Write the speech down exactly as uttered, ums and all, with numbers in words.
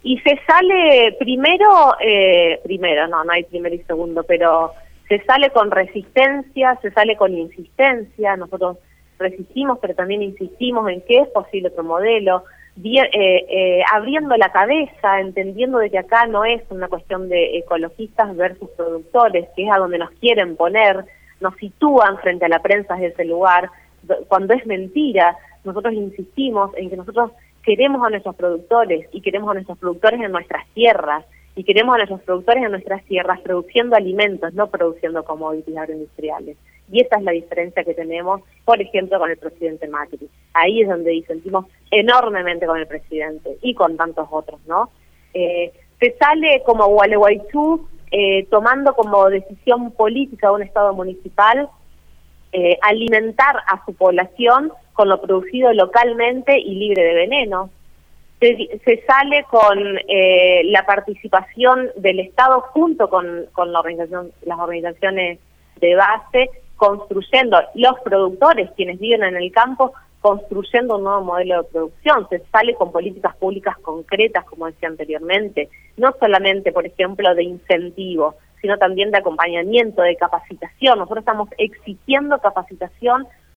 Y se sale primero, eh, primero, no, no hay primero y segundo, pero se sale con resistencia, se sale con insistencia. Nosotros resistimos, pero también insistimos en que es posible otro modelo, bien, eh, eh, abriendo la cabeza, entendiendo de que acá no es una cuestión de ecologistas versus productores, que es a donde nos quieren poner, nos sitúan frente a la prensa desde ese lugar, cuando es mentira. Nosotros insistimos en que nosotros queremos a nuestros productores y queremos a nuestros productores en nuestras tierras y queremos a nuestros productores en nuestras tierras produciendo alimentos, no produciendo commodities agroindustriales. Y esa es la diferencia que tenemos, por ejemplo, con el presidente Macri. Ahí es donde disentimos enormemente con el presidente y con tantos otros, ¿no? Eh, se sale como Gualeguaychú eh, tomando como decisión política un Estado municipal eh, alimentar a su población con lo producido localmente y libre de veneno. Se, se sale con eh, la participación del Estado junto con, con la organización, las organizaciones de base, construyendo, los productores, quienes viven en el campo, construyendo un nuevo modelo de producción. Se sale con políticas públicas concretas, como decía anteriormente, no solamente, por ejemplo, de incentivo, sino también de acompañamiento, de capacitación. Nosotros estamos exigiendo capacitación